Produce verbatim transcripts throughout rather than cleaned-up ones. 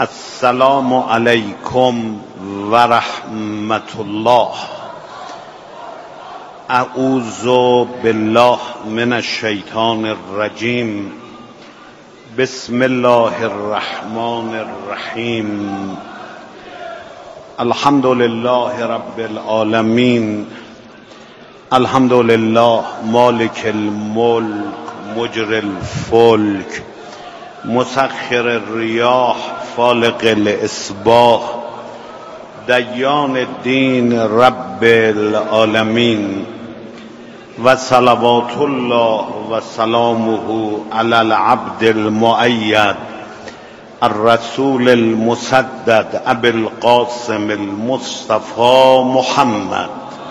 السلام علیکم و رحمت الله. اعوذ بالله من الشیطان الرجیم. بسم الله الرحمن الرحیم. الحمد لله رب العالمین. الحمد لله مالک الملک مجری الفلک مسخر الریاح فالق الاصباح دیان الدین رب العالمین و صلوات الله و سلامه علی العبد المؤید الرسول المسدد ابی القاسم المصطفى محمد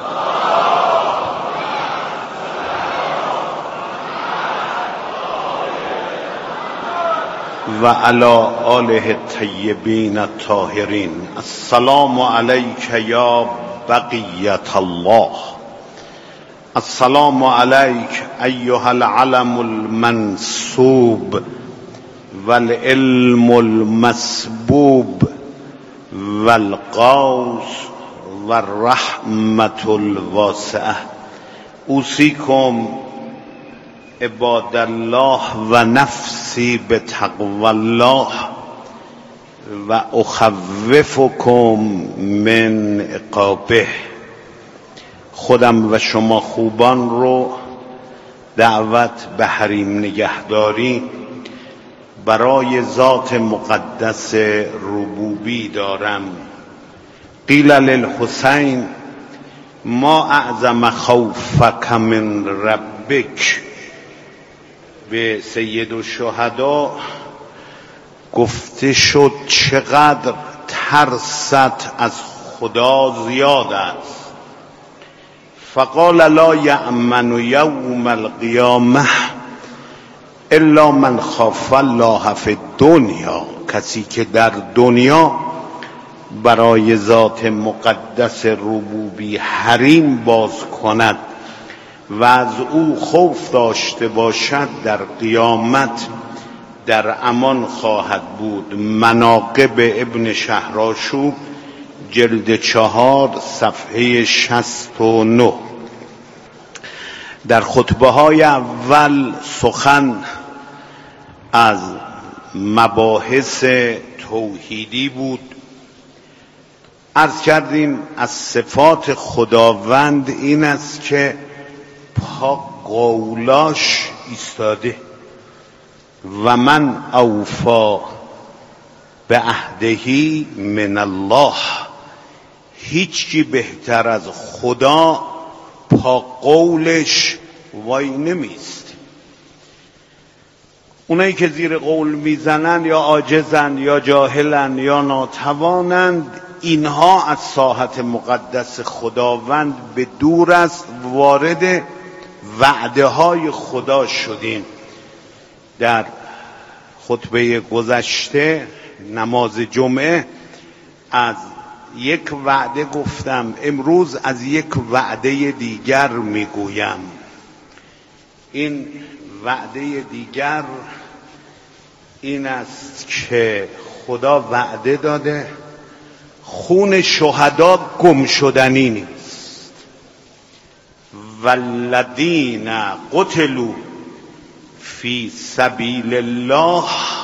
و علی آله الطیبین الطاهرین. السلام علیک یا بقیت الله. السلام علیک ایها العلم المنصوب والعلم المسبوب والقوس والرحمة الواسعة. اوصیکم عباد الله و نفسی به تقوی الله و اخوفکم من عقابه. خودم و شما خوبان رو دعوت به حریم نگهداری برای ذات مقدس ربوبی دارم. قیل للحسین ما اعظم خوفک من ربک. به سید الشهدا گفته شد چقدر ترست از خدا زیاد است. فقال لا یأمن یوم القیامه الا من خاف الله فی الدنیا. کسی که در دنیا برای ذات مقدس ربوبی حریم باز کند و از او خوف داشته باشد در قیامت در امان خواهد بود. مناقب ابن شهرآشوب جلد چهار صفحه شصت و نه. در خطبه های اول سخن از مباحث توحیدی بود. عرض کردیم از صفات خداوند این است که پا قولاش ایستاده و من اوفا به عهدهی من الله. هیچی بهتر از خدا پا قولش وای نمیست. اونایی که زیر قول میزنن یا عاجزن یا جاهلن یا ناتوانند، اینها از ساحت مقدس خداوند به دور است. وارد وعده های خدا شدیم. در خطبه گذشته نماز جمعه از یک وعده گفتم، امروز از یک وعده دیگر میگویم. این وعده دیگر این است که خدا وعده داده خون شهدا گم شدنی نیست. والذین قتلوا فی سبیل الله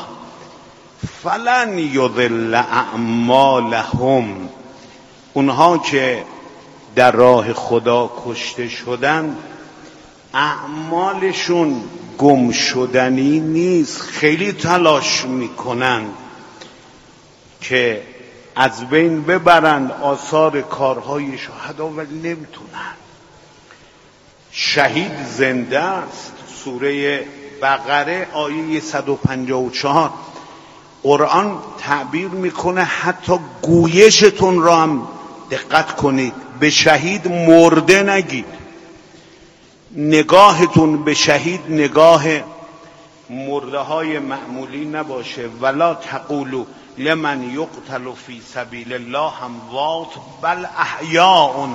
فلن یضل اعمالهم. اونها که در راه خدا کشته شدن اعمالشون گم شدنی نیست. خیلی تلاش میکنن که از بین ببرند آثار کارهای شهدا ولی نمیتونن. شهید زنده است. سوره بقره آیه صد و پنجاه و چهار قرآن تعبیر میکنه حتی گویشتون را هم دقت کنید، به شهید مرده نگید. نگاهتون به شهید نگاه مرده های معمولی نباشه. ولا تقولوا لمن یقتل فی سبیل الله اموات بل احیاء.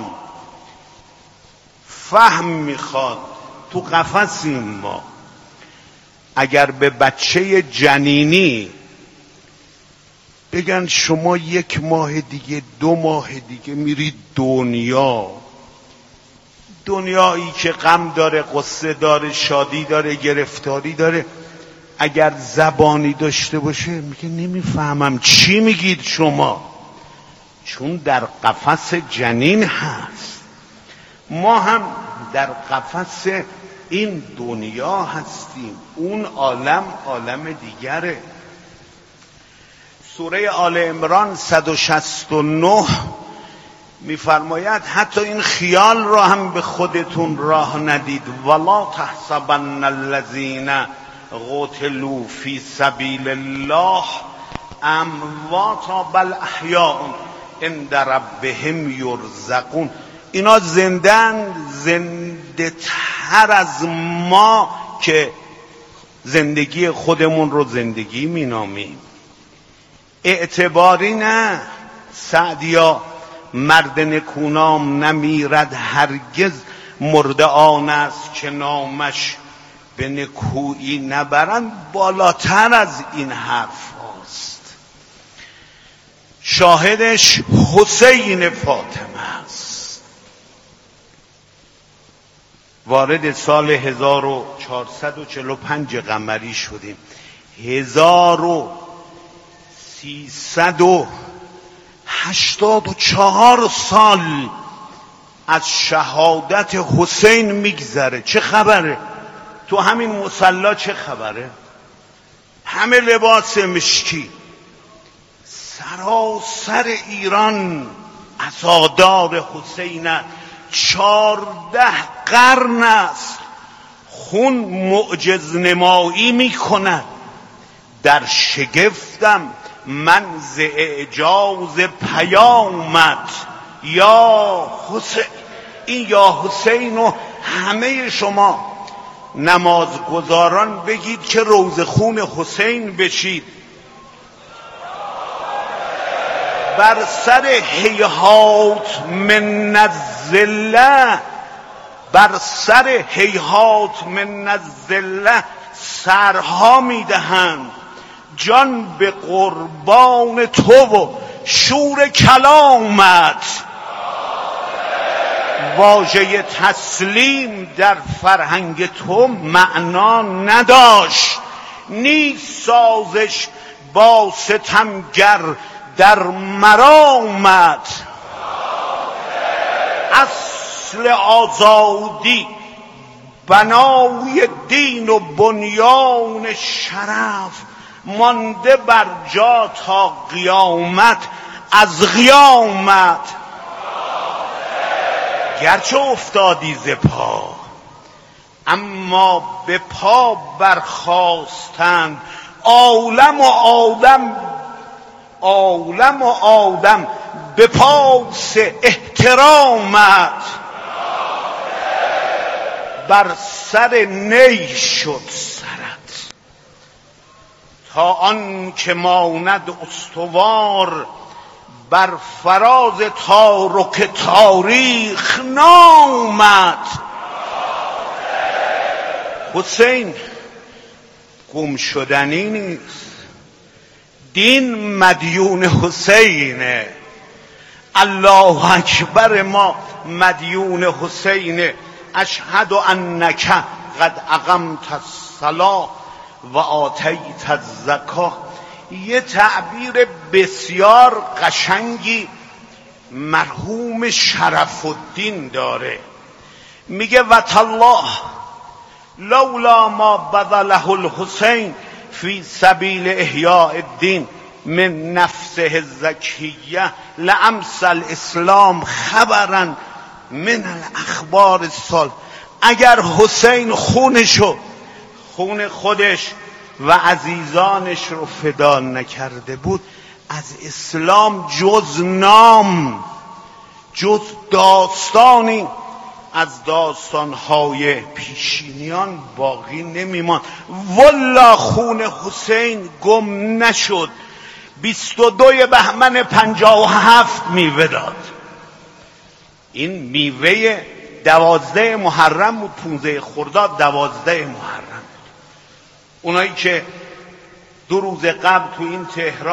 فهم میخواد. تو قفسیم ما. اگر به بچه جنینی بگن شما یک ماه دیگه دو ماه دیگه میرید دنیا، دنیایی که غم داره، قصه داره، شادی داره، گرفتاری داره. اگر زبانی داشته باشه میگه نمیفهمم چی میگید شما، چون در قفس جنین هست. ما هم در قفس این دنیا هستیم، اون عالم عالم دیگره. سوره آل عمران صد و شصت و نه میفرماید حتی این خیال را هم به خودتون راه ندید. ولا تحسبن الذین قتلوا فی سبیل الله امواتا بل احیاء عند ربهم یرزقون. اینا زندن، زنده تر از ما که زندگی خودمون رو زندگی مینامیم. اعتباری نه سعدیا، مرد نکونام نمیرد هرگز، مرده آن است که نامش به نکویی نبرند. بالاتر از این حرف هاست. شاهدش حسین فاطمه است. وارد سال هزار و چهارصد و چهل و پنج قمری شدیم. هزار و سیصد و هشتاد و چهار سال از شهادت حسین میگذره. چه خبره؟ تو همین مصلا چه خبره؟ همه لباس مشکی، سراسر ایران عزادار حسین. چارده قرن است خون معجز نمایی میکند. در شگفتم من ز اعجاز پیامت یا حسین. این یا حسین و همه شما نمازگزاران بگید که روز خون حسین بشید. بر سر هیهات من الذله، بر سر هیهات من الذله سرها میدهند. جان به قربان تو و شور کلامت. واژه تسلیم در فرهنگ تو معنا نداشت. نیست سازش با ستمگر در مرامت. اصل آزادی بنای دین و بنیان شرف، مانده بر جا تا قیامت از قیامت. گرچه افتادی ز پا اما به پا برخاستند. عالم و آدم عالم و آدم به پاس احترامت. بر سر نی شد سرت تا آن که ماند استوار. بر فراز تارک تاریخ نامت. حسین گم شدنی نیست، دین مدیون حسینه. الله اکبر ما مدیون حسینه. اشهد انک قد اقمت الصلاة و آتیت الزکاة. یه تعبیر بسیار قشنگی مرحوم شرف الدین داره. میگه و تالله لولا ما بذله الحسین فی سبیل احیاء الدین من نفسه الزکیه لامس الاسلام خبرا من الاخبار السال. اگر حسین خونشو، خون خودش و عزیزانش رو فدا نکرده بود، از اسلام جز نام، جز داستانی از داستانهای پیشینیان باقی نمیمان. والله خون حسین گم نشد. بیست و دوی بهمن پنجاه و هفت میوه داد. این میوه دوازده محرم بود، پونزده خرداد دوازده محرم. اونایی که دو روز قبل تو این تهران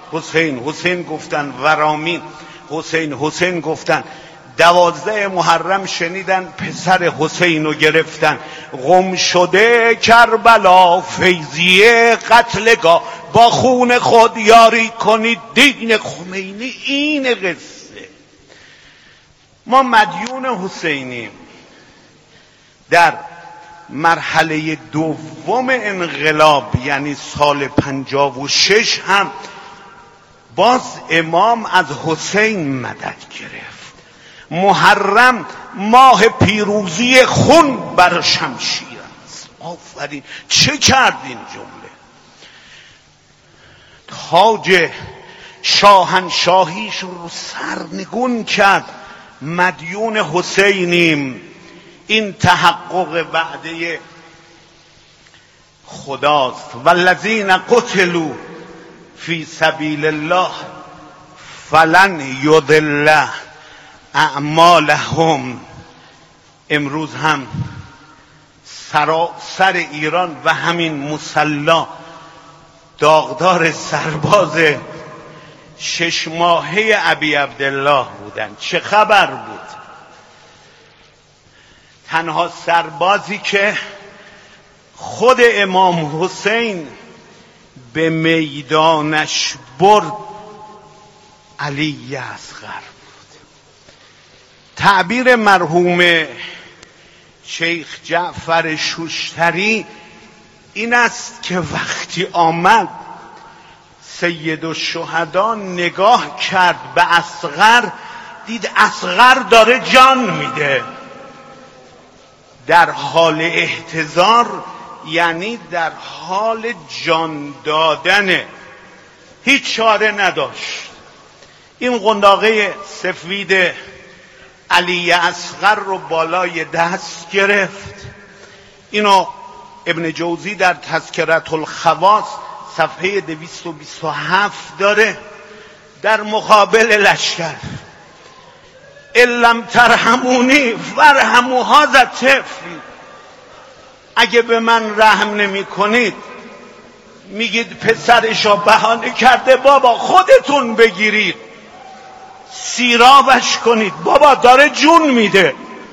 حسین حسین گفتن، ورامین حسین حسین گفتن. دوازده محرم شنیدن پسر حسین رو گرفتن. غم شده کربلا فیضیه قتلگاه، با خون خود یاری کنید دین خمینی. این قصه. ما مدیون حسینیم. در مرحله دوم انقلاب یعنی سال پنجاه و شش هم باز امام از حسین مدد گرفت. محرم ماه پیروزی خون بر شمشیر است. آفرین، چه کرد این جمله؟ تاج شاهنشاهیش رو سرنگون کرد. مدیون حسینیم. این تحقق وعده خداست. والذین قتلوا فی سبیل الله فلن یضل اعمالهم. امروز هم سراسر ایران و همین مصلا داغدار سرباز شش ماهه ابی عبدالله بودن. چه خبر بود؟ تنها سربازی که خود امام حسین به میدانش برد علی اصغر بود. تعبیر مرحوم شیخ جعفر شوشتری این است که وقتی آمد سید الشهدا نگاه کرد به اصغر، دید اصغر داره جان میده. در حال احتضار یعنی در حال جان دادن، هیچ چاره نداشت. این قنداقه سفید علی اصغر رو بالای دست گرفت. اینو ابن جوزی در تذکرة الخواص صفحه دویست و بیست و هفت داره. در مقابل لشکر الم ترحمونی فرحموا هذا الطفل، اگه به من رحم نمی کنید میگید پسرشو بهانه کرده، بابا خودتون بگیرید سیرابش کنید، بابا داره جون میده،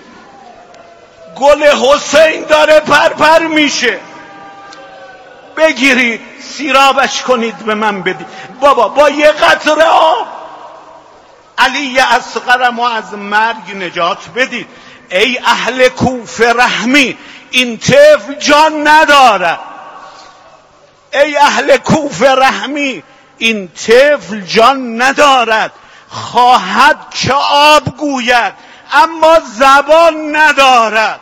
گل حسین داره پرپر میشه، بگیرید سیرابش کنید به من بدید، بابا با یه قطره آب علی اصغرم از مرگ نجات بدید. ای اهل کوفه رحمی، این طفل جان ندارد. ای اهل کوفه رحمی، این طفل جان ندارد. خواهد که آب گوید اما زبان ندارد.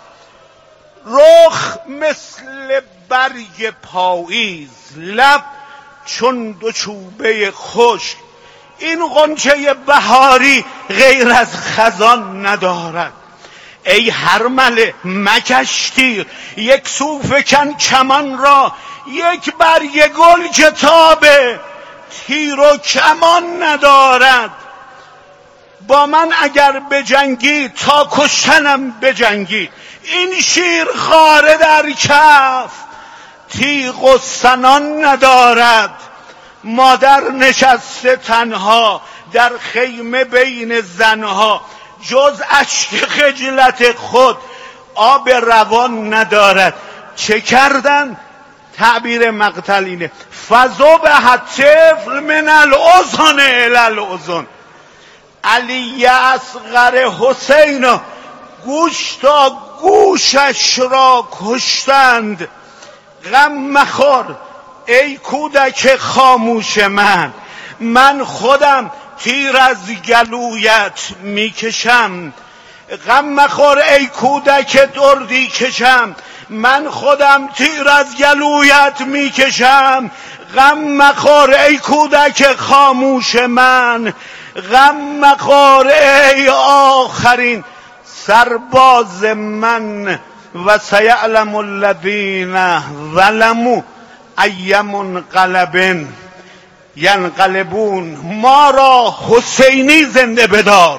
رخ مثل برگ پاییز، لب چون دو چوبه خشک. این غنچه بهاری غیر از خزان ندارد. ای هرمله مکش تیر، یک سو فکن کمان را، یک برگ گل کتابه تیر و کمان ندارد. با من اگر بجنگی تا کشتنم بجنگی، این شیر خاره در کف تیغ و سنان ندارد. مادر نشسته تنها در خیمه بین زنها، جز اشک خجلت خود آب روان ندارد. چه کردن؟ تعبیر مقتل اینه فذبح الطفل من الاذن الی الاذن. علی اصغر حسین گوش تا گوشش را کشتند. غم مخور ای کودک خاموش من، من خودم تیر از گلویت میکشم. غم مخور ای کودک دردی کشم، من خودم تیر از گلویت میکشم. غم مخور ای کودک خاموش من، غم مخور ای آخرین سرباز من. و سیعلم الذین ظلموا ای منقلب ینقلبون. ما را حسینی زنده بدار،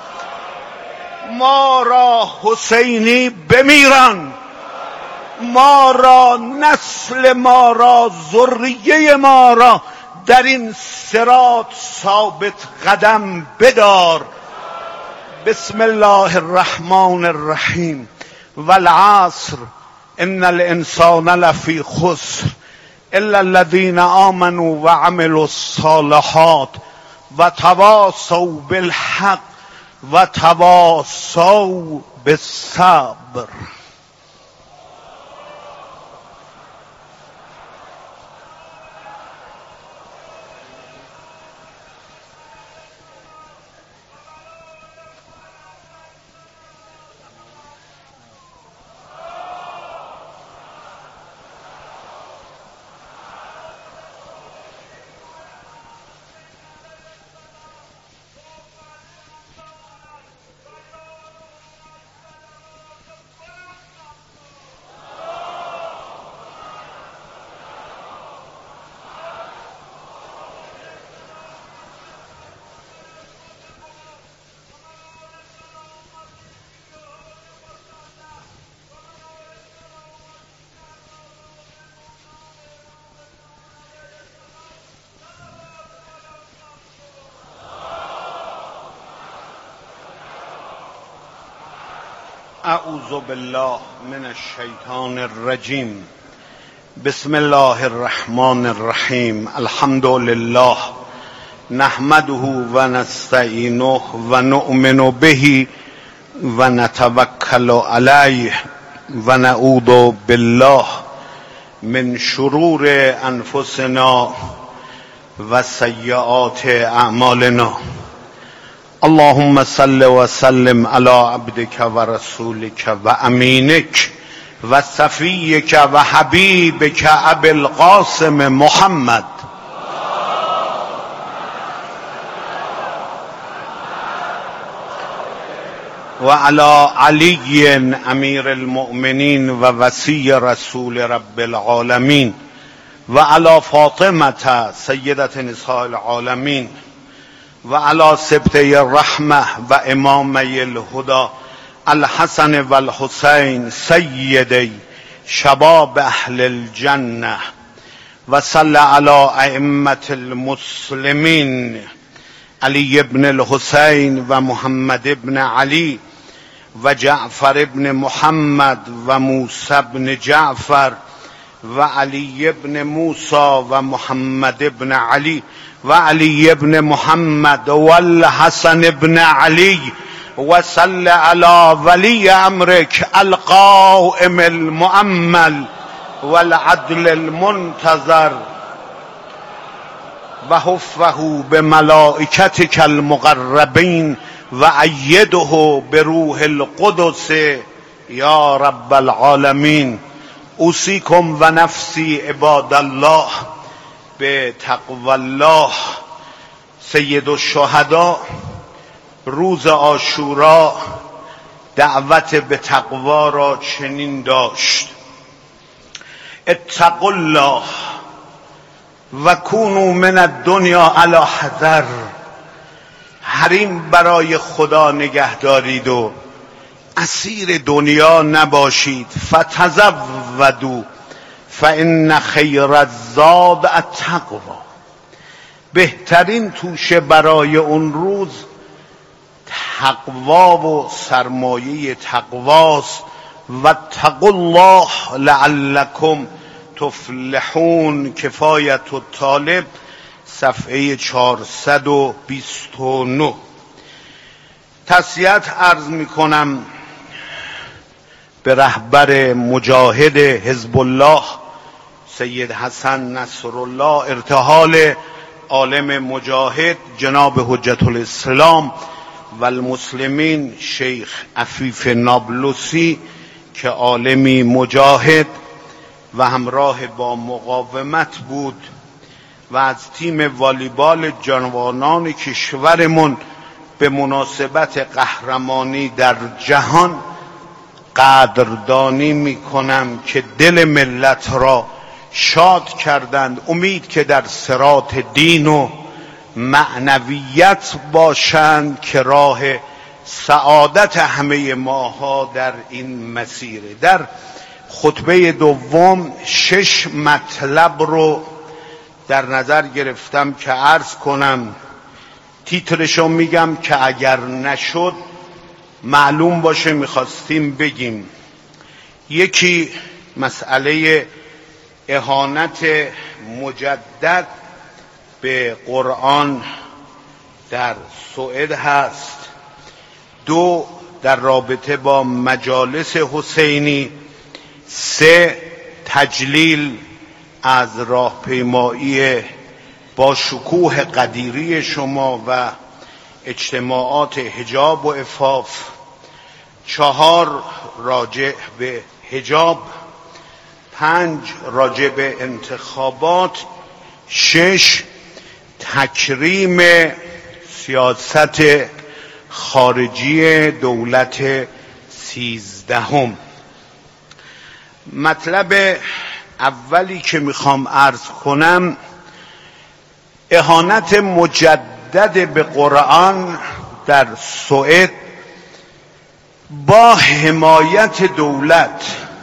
ما را حسینی بمیران، ما را نسل ما را ذریه ما را در این صراط ثابت قدم بدار. بسم الله الرحمن الرحیم. والعصر ان الانسان لفی خسر الا الذين آمنوا وعملوا الصالحات وتواصوا بالحق وتواصوا بالصبر. اعوذ بالله من الشیطان الرجیم. بسم الله الرحمن الرحیم. الحمد لله نحمده و نستعینه و نؤمن به و نتوکل علیه و نعوذ بالله من شرور انفسنا و سیئات اعمالنا. اللهم صل و سلم علی عبدک و رسولک و امینک و صفیک و حبیبک ابی القاسم محمد و علی علی امیر المؤمنین و وصی رسول رب العالمین و علی فاطمه سیدة نساء العالمین و علی سبطه الرحمه و امامی الهدى الحسن و الحسین سیدی شباب اهل الجنه و صلی علی ائمه المسلمین علی ابن الحسین و محمد ابن علی و جعفر ابن محمد و موسی ابن جعفر و علی ابن موسی و محمد ابن علی و علی ابن محمد و الحسن ابن علی و صل علی ولی امرک القائم المؤمل والعدل المنتظر و حفه بملائکتک المقربین و ایده بروح القدس یا رب العالمین. اوصیکم و نفسی عباد الله به تقوی الله. سید الشهدا روز عاشورا دعوت به تقوا را چنین داشت: اتقوا الله و کونوا من الدنیا علی حذر. حریم برای خدا نگه دارید و اسیر دنیا نباشید. فتزودوا فان خیر الزاد التقوا. بهترین توشه برای اون روز تقوا و سرمایه تقواست. و اتقوا الله لعلکم تفلحون. کفایت الطالب صفحه چهارصد و بیست و نه. تسلیت عرض می کنم به رهبر مجاهد حزب الله سید حسن نصرالله، ارتحال عالم مجاهد جناب حجت الاسلام و المسلمین شیخ عفیف نابلسی که عالمی مجاهد و همراه با مقاومت بود و از تیم والیبال جوانان کشورمون به مناسبت قهرمانی در جهان قدردانی می کنم که دل ملت را شاد کردند. امید که در صراط دین و معنویت باشند که راه سعادت همه ماها در این مسیره. در خطبه دوم شش مطلب رو در نظر گرفتم که عرض کنم. تیترشو میگم که اگر نشد معلوم باشه میخواستیم بگیم. یکی مسئله اهانت مجدد به قرآن در سوئد هست. دو، در رابطه با مجالس حسینی. سه، تجلیل از راهپیمایی با شکوه قدیری شما و اجتماعات حجاب و عفاف. چهار، راجع به حجاب. پنج، راجع به انتخابات. شش، تکریم سیاست خارجی دولت سیزدهم. مطلب اولی که میخوام عرض کنم، اهانت مجدد به قرآن در سوئد با حمایت دولت،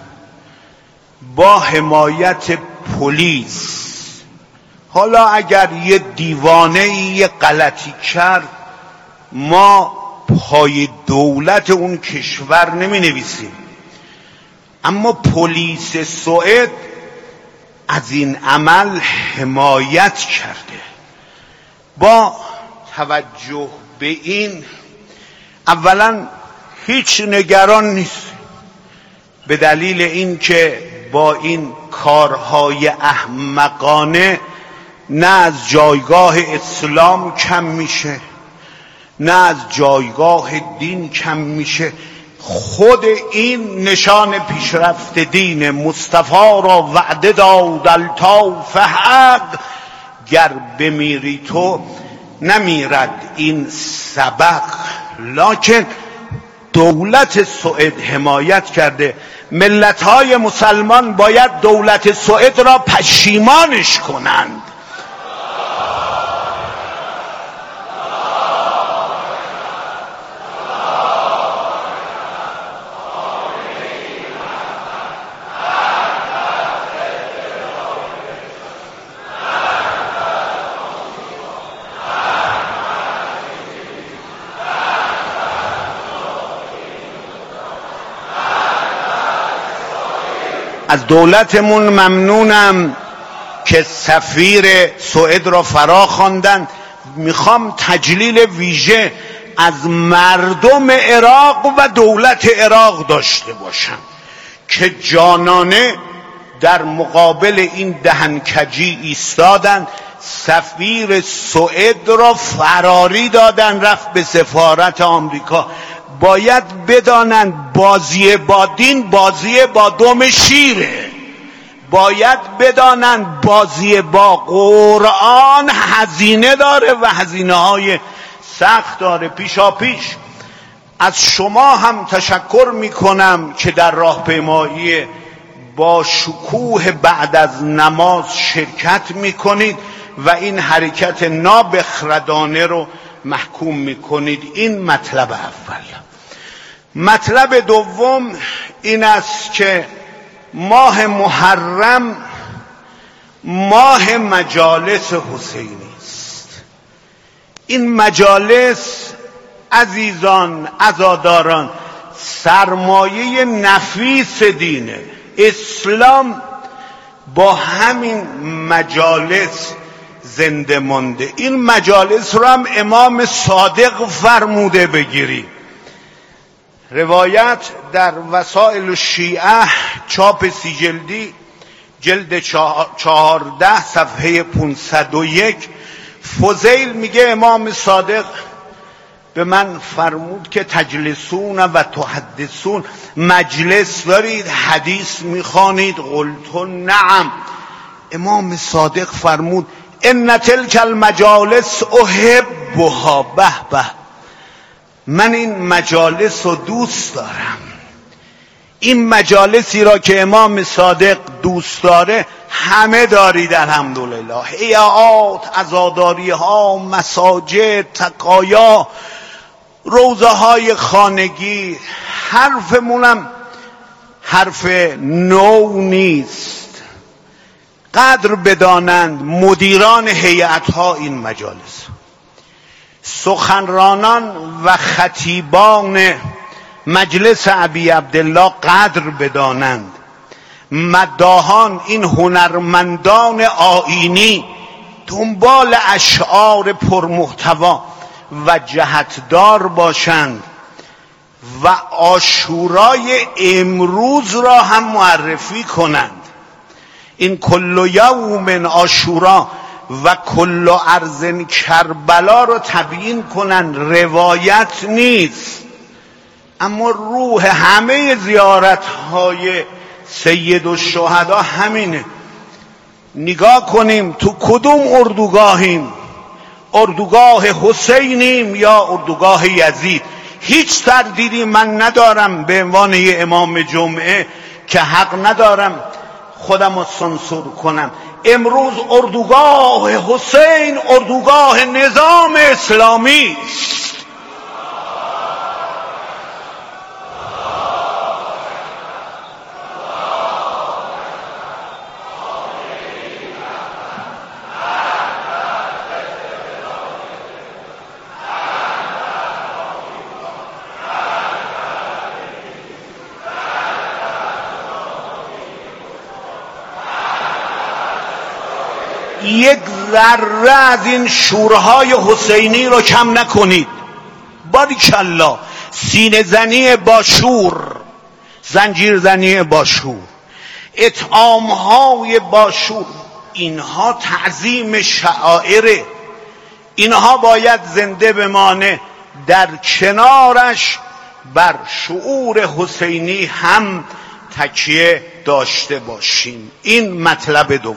با حمایت پلیس. حالا اگر یه دیوانه یه غلطی کرد، ما پای دولت اون کشور نمی نویسیم، اما پلیس سوئد از این عمل حمایت کرده. با توجه به این، اولا هیچ نگران نیست، به دلیل اینکه با این کارهای احمقانه نه از جایگاه اسلام کم میشه، نه از جایگاه دین کم میشه. خود این نشان پیشرفت دین مصطفی را وعده داد الطاف حق، گر بمیری تو نمیرد این سبق. لکن دولت سوئد حمایت کرده. ملت‌های مسلمان باید دولت سوئد را پشیمانش کنند. از دولتمون ممنونم که سفیر سوئد را فرا خواندن. میخوام تجلیل ویژه از مردم عراق و دولت عراق داشته باشم که جانانه در مقابل این دهنکجی ایستادن. سفیر سوئد را فراری دادن، رفت به سفارت آمریکا. باید بدانند بازی با دین بازی با دم شیره. باید بدانند بازی با قرآن هزینه داره و هزینه های سخت داره. پیشا پیش از شما هم تشکر میکنم که در راهپیمایی با شکوه بعد از نماز شرکت میکنید و این حرکت نابخردانه رو محکوم میکنید. این مطلب اول. مطلب دوم این است که ماه محرم ماه مجالس حسینی است. این مجالس عزیزان، عزاداران، سرمایه نفیس دینه. اسلام با همین مجالس زنده مانده. این مجالس رو هم امام صادق فرموده بگیری. روایت در وسائل الشیعه چاپ سی جلدی جلد چهارده صفحه پانصد و یک، فضیل میگه امام صادق به من فرمود که تجلسون و تحدثون، مجلس دارید حدیث میخوانید؟ قلت نعم. امام صادق فرمود ان تلک المجالس احبها. به به، من این مجالس رو دوست دارم. این مجالسی را که امام صادق دوست داره همه دارید الحمدلله. حیاات، عزاداری ها، مساجد، تقایا، روزه های خانگی. حرفمونم حرف نو نیست. قدر بدانند مدیران هیئت‌ها این مجالس، سخنرانان و خطیبان مجلس ابی عبدالله قدر بدانند، مداحان این هنرمندان آیینی دنبال اشعار پرمحتوا و جهتدار باشند و عاشورای امروز را هم معرفی کنند. این کل یوم عاشورا و کل ارض کربلا رو تبیین کنند، روایت نیست. اما روح همه زیارت های سید الشهدا همینه. نگاه کنیم تو کدوم اردوگاهیم، اردوگاه حسینیم یا اردوگاه یزید. هیچ تردیدی من ندارم به عنوان یه امام جمعه که حق ندارم خودم رو سانسور کنم. امروز اردوگاه حسین اردوگاه نظام اسلامی است. یک ذره از این شورهای حسینی رو کم نکنید. باریکالله، سینه زنی با شور، زنجیر زنی با شور، اطعامهای با شور، اینها تعظیم شعائره. اینها باید زنده بمانه. در کنارش بر شعور حسینی هم تکیه داشته باشیم. این مطلب دوم.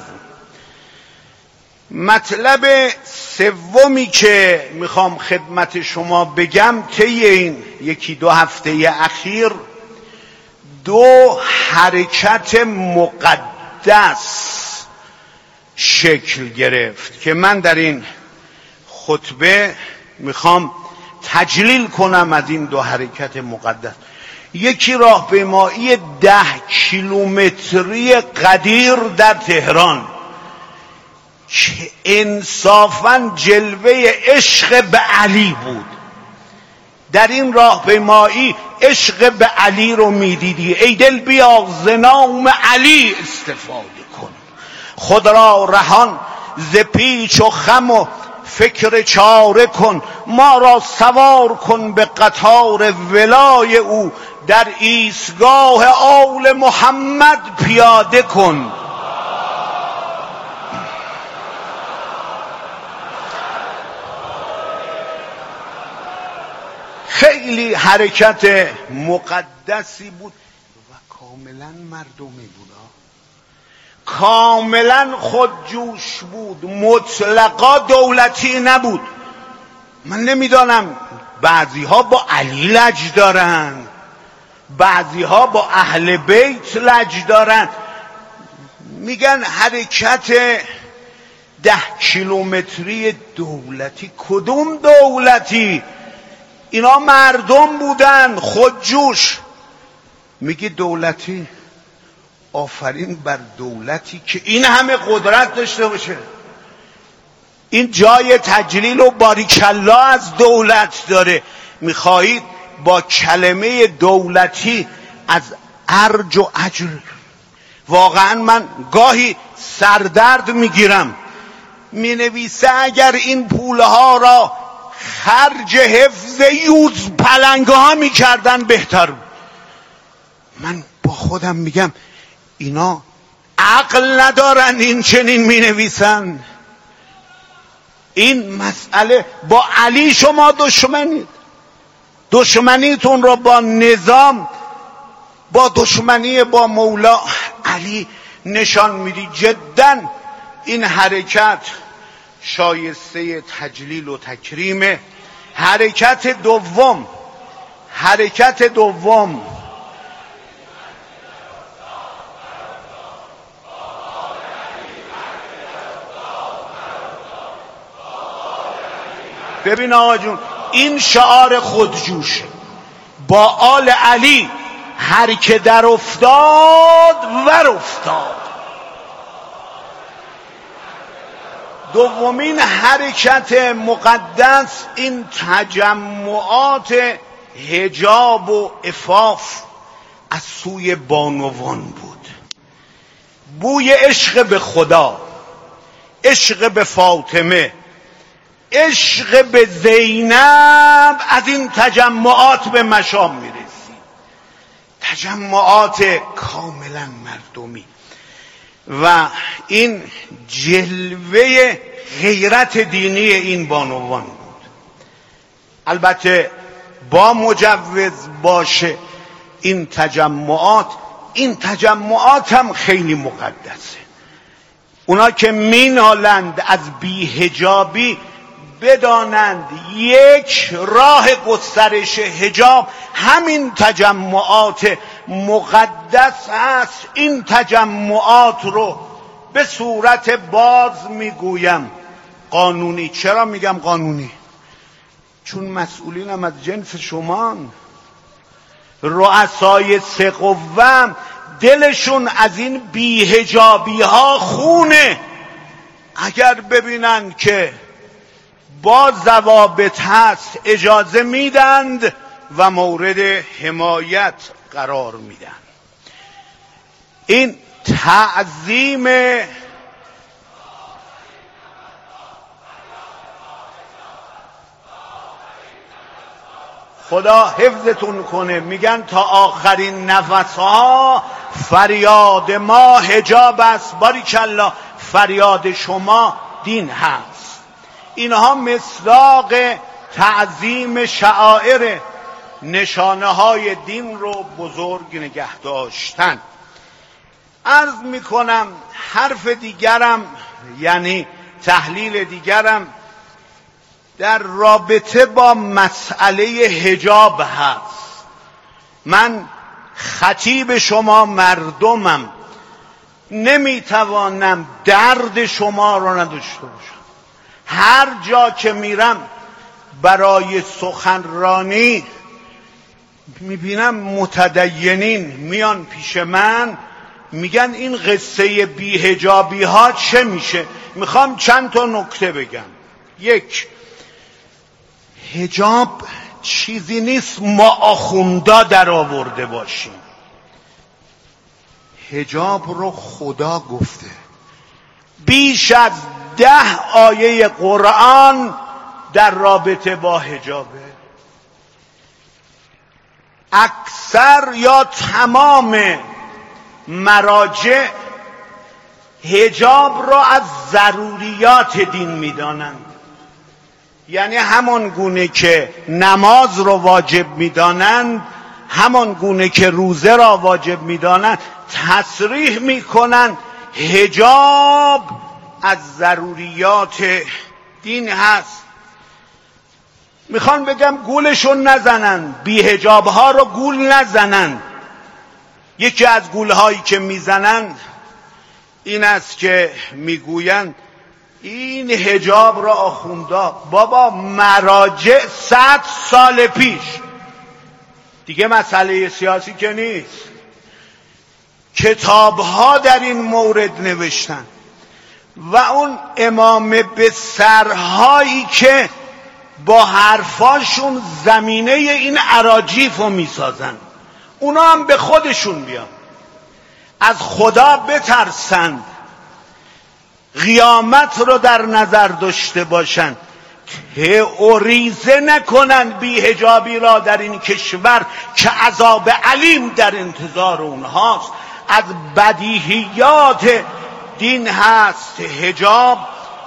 مطلب سومی که میخوام خدمت شما بگم، طی این یکی دو هفته اخیر دو حرکت مقدس شکل گرفت که من در این خطبه میخوام تجلیل کنم از این دو حرکت مقدس. یکی راهپیمایی ده کیلومتری قدیر در تهران که انصافاً جلوه عشق به علی بود. در این راهپیمایی عشق به علی رو میدیدی. ای دل بیا ز نام علی استفاده کن، خود را رهان ز پیچ و خم و فکر چاره کن، ما را سوار کن به قطار ولای او، در ایستگاه آل محمد پیاده کن. خیلی حرکت مقدسی بود و کاملا مردمی بود، کاملا خودجوش بود، مطلقا دولتی نبود. من نمیدانم، بعضی ها با علی لج دارن، بعضی ها با اهل بیت لج دارن. میگن حرکت ده کیلومتری دولتی. کدوم دولتی؟ اینا مردم بودن خودجوش. میگی دولتی؟ آفرین بر دولتی که این همه قدرت داشته باشه. این جای تجلیل و باریکالله از دولت داره. میخواهید با کلمه دولتی از ارج و اجر؟ واقعا من گاهی سردرد میگیرم. مینویسه اگر این پولها را خرج حفظ یوز پلنگ ها میکردن بهتر. من با خودم میگم اینا عقل ندارن این چنین مینویسن. این مسئله با علی شما دشمنید، دشمنیتون رو با نظام، با دشمنی با مولا علی نشان میدی. جدا این حرکت شایسته تجلیل و تکریمه. حرکت دوم، حرکت دوم ببین آقا جون، این شعار خودجوشه. با آل علی هر که در افتاد ور افتاد. دومین حرکت مقدس این تجمعات حجاب و عفاف از سوی بانوان بود. بوی عشق به خدا، عشق به فاطمه، عشق به زینب از این تجمعات به مشام میرسید. تجمعات کاملا مردمی و این جلوه غیرت دینی این بانوان بود. البته با مجوز باشه این تجمعات، این تجمعات هم خیلی مقدسه. اونا که مینالند از بی‌حجابی بدانند یک راه گسترش حجاب همین تجمعات مقدس است. این تجمعات رو به صورت باز میگویم قانونی. چرا میگم قانونی؟ چون مسئولینم از جنس شمان. رؤسای سه قوم دلشون از این بی‌حجابی ها خونه. اگر ببینن که با ضوابط هست اجازه میدند و مورد حمایت قرار میدن. این تعظیم خدا حفظتون کنه. میگن تا آخرین نفسها فریاد ما حجاب است. باریکالله، فریاد شما دین هست. اینها مصداق تعظیم شعائر، نشانه های دین رو بزرگ نگه داشتن. عرض میکنم حرف دیگرم، یعنی تحلیل دیگرم در رابطه با مسئله حجاب هست. من خطیب شما مردمم، نمیتوانم درد شما رو نداشته باشم. هر جا که میرم برای سخنرانی میبینم متدینین میان پیش من میگن این قصه بی‌حجابی ها چه میشه. میخوام چند تا نکته بگم. یک، حجاب چیزی نیست ما آخوندا در آورده باشیم. حجاب رو خدا گفته. بیش از ده آیه قرآن در رابطه با حجابه. اکثر یا تمام مراجع حجاب را از ضروریات دین میدانند. یعنی همان گونه که نماز را واجب میدانند، همان گونه که روزه را واجب میدانند، تصریح میکنند حجاب از ضروریات دین هست. میخوان بگم گولشون نزنن، بی حجاب ها رو گول نزنن. یکی از گول هایی که میزنن این است که میگویند این حجاب را آخوندا. بابا مراجع صد سال پیش، دیگه مسئله سیاسی که نیست، کتاب ها در این مورد نوشتن و اون امام به سرهایی که با حرفاشون زمینه این اراجیف رو میسازن، اونا هم به خودشون بیان، از خدا بترسند، قیامت رو در نظر داشته باشند، تئوریزه نکنن بی حجابی را در این کشور که عذاب علیم در انتظار اونهاست. از بدیهیات دین هست حجاب.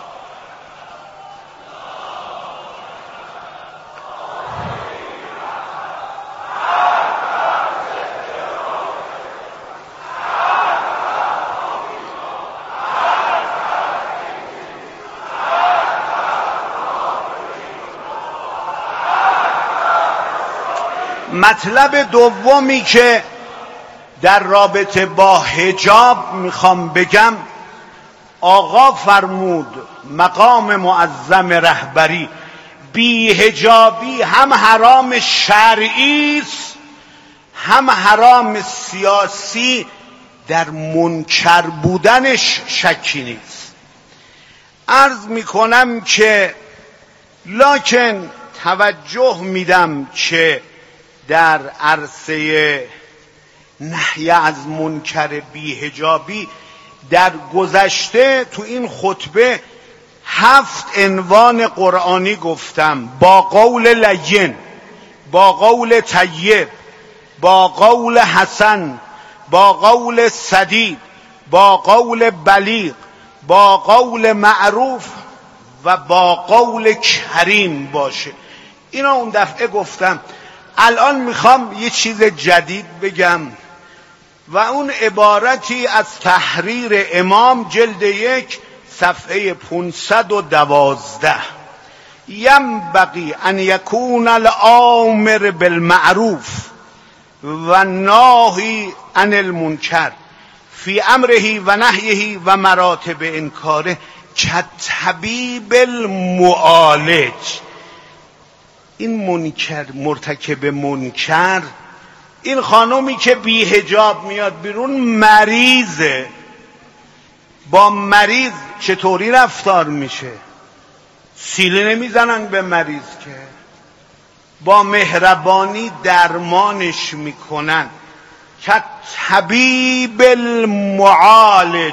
مطلب دومی که در رابطه با حجاب میخوام بگم، آقا فرمود مقام معظم رهبری بی حجابی هم حرام شرعی است هم حرام سیاسی، در منکر بودنش شکی نیست. عرض میکنم که لکن توجه میدم که در عرصه نهی از منکر بی‌حجابی در گذشته تو این خطبه هفت عنوان قرآنی گفتم، با قول لین، با قول طیب، با قول حسن، با قول سدید، با قول بلیغ، با قول معروف و با قول کریم باشه. اینا اون دفعه گفتم. الان میخوام یه چیز جدید بگم و اون عبارتی از تحریر امام جلد یک صفحه پانصد و دوازده. ینبغی ان یکون الامر بالمعروف و ناهی عن المنکر فی امره و نهیه و مراتب انکاره کطبیب المعالج. این منکر، مرتکب منکر، این خانومی که بی حجاب میاد بیرون مریضه. با مریض چطوری رفتار میشه؟ سیلی نمیزنن به مریض که، با مهربانی درمانش میکنن. کطبیب المعالج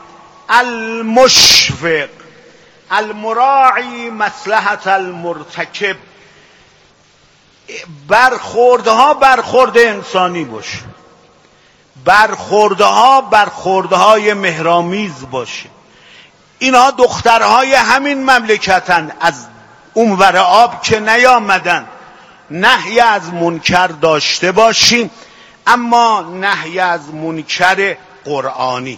المشفق المراعی مصلحت المرتکب. برخوردها برخورد انسانی باشه، برخوردها برخوردهای مهرامیز باشه. اینها دخترهای همین مملکتن، از اونور آب که نیامدن. نهی از منکر داشته باشیم، اما نهی از منکر قرآنی.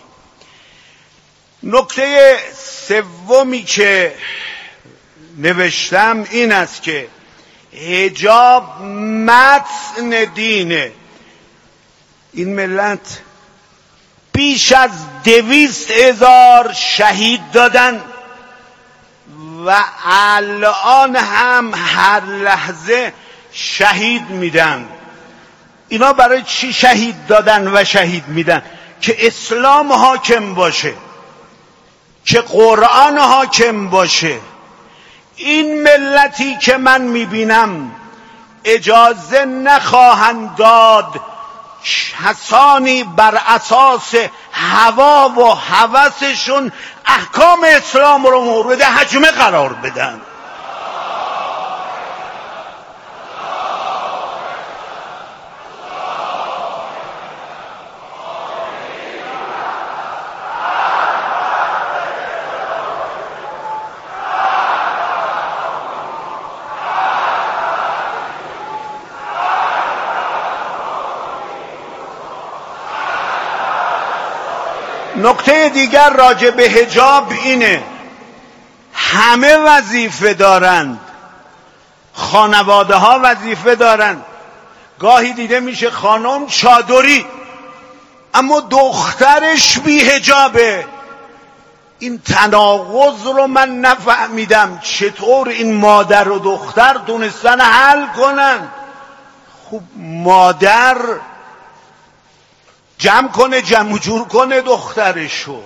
نکته سومی که نوشتم این است که حجاب متن دینه. این ملت بیش از دویست هزار شهید دادن و الان هم هر لحظه شهید میدن. اینا برای چی شهید دادن و شهید میدن؟ که اسلام حاکم باشه، که قرآن حاکم باشه. این ملتی که من میبینم اجازه نخواهند داد کسانی بر اساس هوا و هوسشون احکام اسلام رو مورد هجمه قرار بدن. نکته دیگر راجع به حجاب اینه، همه وظیفه دارند، خانواده ها وظیفه دارند. گاهی دیده میشه خانم چادری اما دخترش بی حجابه. این تناقض رو من نفهمیدم، چطور این مادر و دختر تونستن حل کنن. خب مادر جمع کنه، جمع جور کنه دخترشو.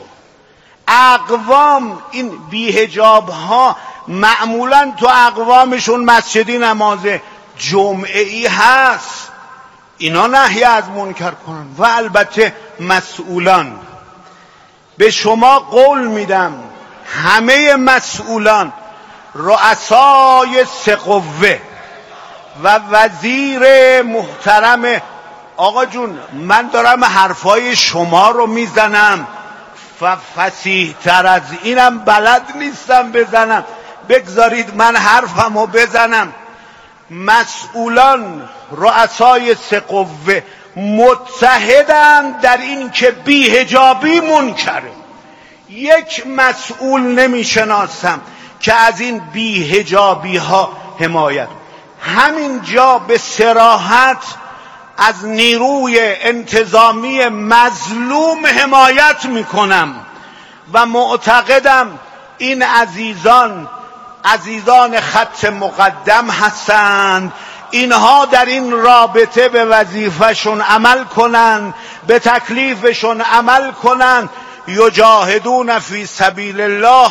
اقوام این بی‌حجاب ها معمولا تو اقوامشون مسجدی نماز جمعه‌ای هست، اینا نهی از منکر کنن. و البته مسئولان، به شما قول میدم همه مسئولان، رؤسای سه قوه و وزیر محترم، آقا جون من دارم حرفای شما رو میزنم، فصیح تر از اینم بلد نیستم بزنم، بگذارید من حرفمو بزنم. مسئولان، رؤسای سه قوه متحدن در این که بی‌حجابی منکره. یک مسئول نمیشناسم که از این بی‌حجابی ها حمایت. همینجا به صراحت از نیروی انتظامی مظلوم حمایت میکنم و معتقدم این عزیزان عزیزان خط مقدم هستند. اینها در این رابطه به وظیفهشون عمل کنند، به تکلیفشون عمل کنند. یجاهدون فی سبیل الله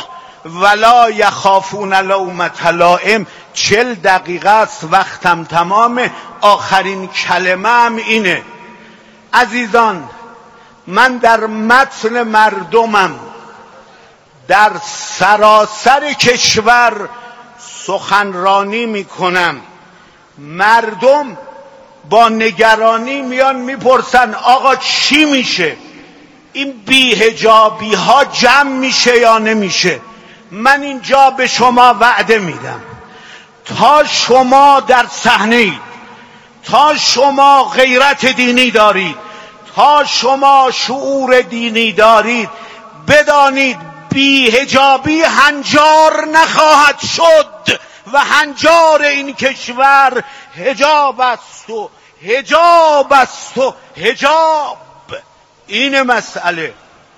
ولا یخافون لومة لائم. چل دقیقه است وقتم تمامه. آخرین کلمه هم اینه. عزیزان، من در متن مردمم، در سراسر کشور سخنرانی میکنم. مردم با نگرانی میان میپرسن آقا چی میشه؟ این بی‌حجابی ها جمع میشه یا نمیشه؟ من اینجا به شما وعده میدم تا شما در صحنه اید، تا شما غیرت دینی دارید، تا شما شعور دینی دارید، بدانید بی‌حجابی هنجار نخواهد شد و هنجار این کشور حجاب است و حجاب است و حجاب. این مسئله.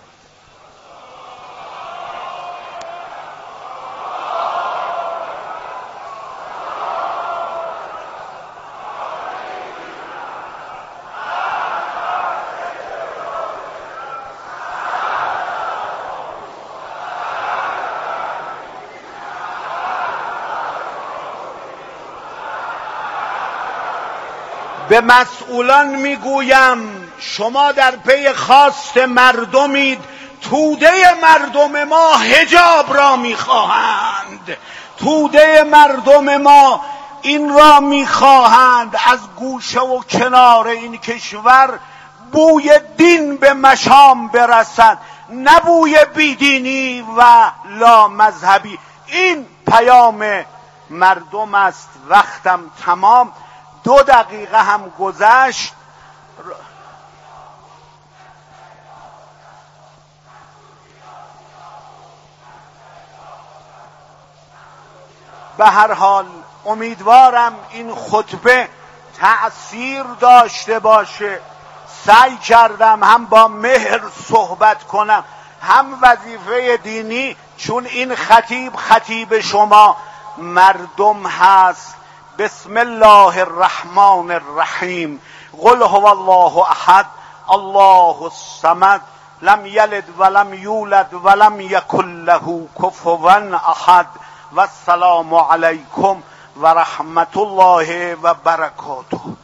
به مسئولان میگویم شما در پی خواست مردمید. توده مردم ما حجاب را میخواهند، توده مردم ما این را میخواهند از گوشه و کنار این کشور بوی دین به مشام برسد، نه بوی بیدینی و لا مذهبی. این پیام مردم است. وقتم تمام، دو دقیقه هم گذشت. به هر حال امیدوارم این خطبه تأثیر داشته باشه. سعی کردم هم با مهر صحبت کنم، هم وظیفه دینی، چون این خطیب خطیب شما مردم هست. بسم الله الرحمن الرحیم. قل هو الله احد الله الصمد لم یلد ولم یولد ولم یکن له کفوا احد. و السلام علیکم و رحمت الله و برکاته.